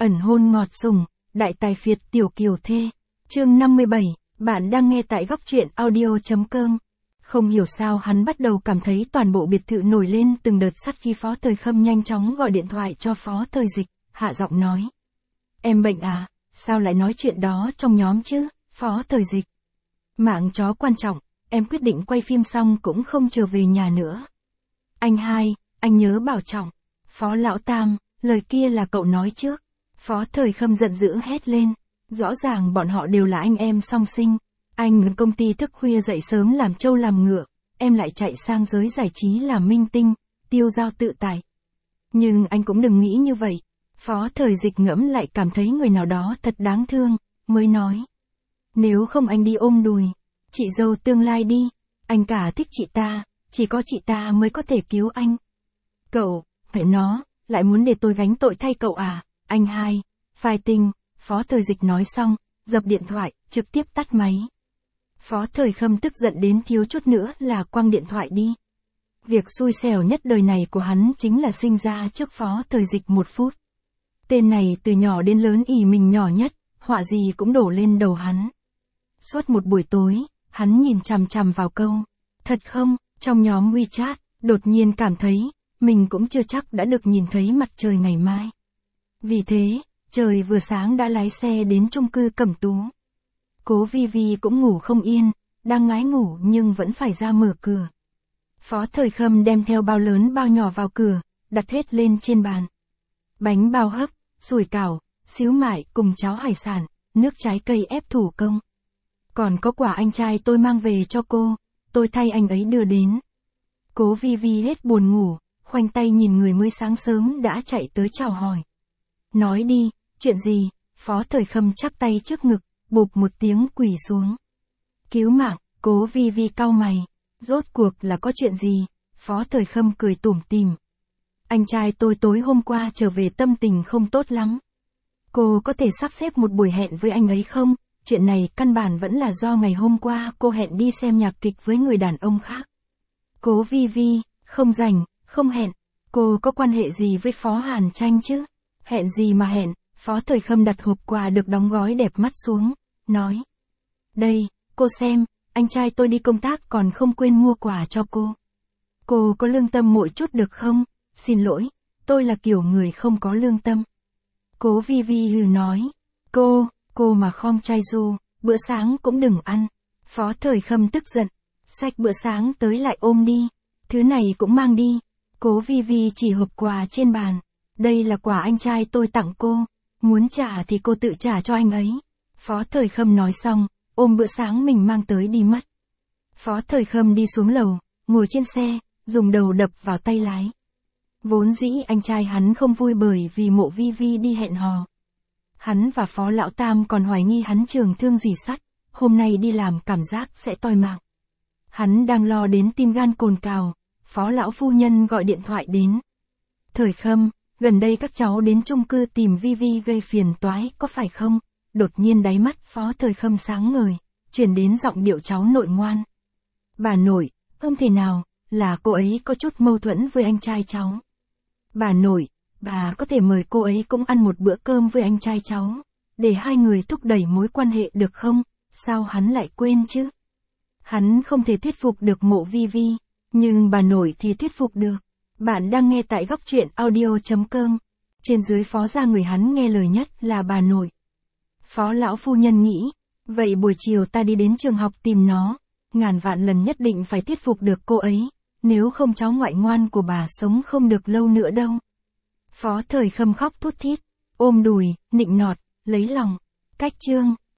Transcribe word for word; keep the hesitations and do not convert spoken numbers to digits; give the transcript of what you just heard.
ẩn hôn ngọt sủng, đại tài phiệt tiểu kiều thê. Chương năm mươi bảy, bạn đang nghe tại góc truyện audio.com. Không hiểu sao hắn bắt đầu cảm thấy toàn bộ biệt thự nổi lên từng đợt sắt khi Phó Thời Khâm nhanh chóng gọi điện thoại cho Phó Thời Dịch, hạ giọng nói. Em bệnh à, sao lại nói chuyện đó trong nhóm chứ, Phó Thời Dịch. Mạng chó quan trọng, em quyết định quay phim xong cũng không trở về nhà nữa. Anh hai, anh nhớ bảo trọng. Phó Lão Tam, lời kia là cậu nói trước. Phó Thời Khâm giận dữ hét lên. Rõ ràng bọn họ đều là anh em song sinh. Anh ở công ty thức khuya dậy sớm làm trâu làm ngựa, em lại chạy sang giới giải trí làm minh tinh, tiêu dao tự tại. Nhưng anh cũng đừng nghĩ như vậy. Phó Thời Dịch ngẫm lại cảm thấy người nào đó thật đáng thương, mới nói. Nếu không anh đi ôm đùi, chị dâu tương lai đi, anh cả thích chị ta, chỉ có chị ta mới có thể cứu anh. Cậu, phải nó, lại muốn để tôi gánh tội thay cậu à, anh hai, phai tinh, Phó Thời Dịch nói xong, dập điện thoại, trực tiếp tắt máy. Phó Thời Khâm tức giận đến thiếu chút nữa là quăng điện thoại đi. Việc xui xẻo nhất đời này của hắn chính là sinh ra trước Phó Thời Dịch một phút. Tên này từ nhỏ đến lớn ỷ mình nhỏ nhất, họa gì cũng đổ lên đầu hắn. Suốt một buổi tối, hắn nhìn chằm chằm vào câu. Thật không, trong nhóm WeChat, đột nhiên cảm thấy, mình cũng chưa chắc đã được nhìn thấy mặt trời ngày mai. Vì thế, trời vừa sáng đã lái xe đến chung cư Cẩm Tú. Cố Vi Vi cũng ngủ không yên, đang ngái ngủ nhưng vẫn phải ra mở cửa. Phó Thời Khâm đem theo bao lớn bao nhỏ vào cửa, đặt hết lên trên bàn. Bánh bao hấp, sủi cảo, xíu mại cùng cháo hải sản, nước trái cây ép thủ công. Còn có quả anh trai tôi mang về cho cô, tôi thay anh ấy đưa đến. Cố Vi Vi hết buồn ngủ, khoanh tay nhìn người mới sáng sớm đã chạy tới chào hỏi. Nói đi, chuyện gì? Phó Thời Khâm chắp tay trước ngực, bụp một tiếng quỳ xuống. Cứu mạng, Cố Vi Vi cau mày. Rốt cuộc là có chuyện gì? Phó Thời Khâm cười tủm tỉm. Anh trai tôi tối hôm qua trở về tâm tình không tốt lắm. Cô có thể sắp xếp một buổi hẹn với anh ấy không? Chuyện này căn bản vẫn là do ngày hôm qua cô hẹn đi xem nhạc kịch với người đàn ông khác. Cố Vi Vi, không rảnh, không hẹn. Cô có quan hệ gì với Phó Hàn Tranh chứ? Hẹn gì mà hẹn? Phó Thời Khâm đặt hộp quà được đóng gói đẹp mắt xuống, nói. Đây, cô xem, anh trai tôi đi công tác còn không quên mua quà cho cô. Cô có lương tâm một chút được không? Xin lỗi, tôi là kiểu người không có lương tâm. Cố Vi Vi hừ nói. Cô, cô mà khom chai ru, bữa sáng cũng đừng ăn. Phó Thời Khâm tức giận. Xách bữa sáng tới lại ôm đi. Thứ này cũng mang đi. Cố Vi Vi chỉ hộp quà trên bàn. Đây là quà anh trai tôi tặng cô. Muốn trả thì cô tự trả cho anh ấy. Phó Thời Khâm nói xong, ôm bữa sáng mình mang tới đi mất. Phó Thời Khâm đi xuống lầu, ngồi trên xe, dùng đầu đập vào tay lái. Vốn dĩ anh trai hắn không vui bởi vì Mộ Vi Vi đi hẹn hò. Hắn và Phó Lão Tam còn hoài nghi hắn trường thương gì sắt, hôm nay đi làm cảm giác sẽ toi mạng. Hắn đang lo đến tim gan cồn cào, Phó Lão Phu Nhân gọi điện thoại đến. Thời Khâm, gần đây các cháu đến chung cư tìm Vi Vi gây phiền toái có phải không? Đột nhiên đáy mắt Phó Thời Khâm sáng ngời, chuyển đến giọng điệu cháu nội ngoan. Bà nội, không thể nào, là cô ấy có chút mâu thuẫn với anh trai cháu. Bà nội, bà có thể mời cô ấy cũng ăn một bữa cơm với anh trai cháu, để hai người thúc đẩy mối quan hệ được không? Sao hắn lại quên chứ? Hắn không thể thuyết phục được Mộ Vi Vi, nhưng bà nội thì thuyết phục được. Bạn đang nghe tại góc truyện audio.com. Trên dưới Phó gia người hắn nghe lời nhất là bà nội. Phó Lão Phu Nhân nghĩ, vậy buổi chiều ta đi đến trường học tìm nó, ngàn vạn lần nhất định phải thuyết phục được cô ấy, nếu không cháu ngoại ngoan của bà sống không được lâu nữa đâu. Phó Thời Khâm khóc thút thít, ôm đùi, nịnh nọt, lấy lòng. Cách chương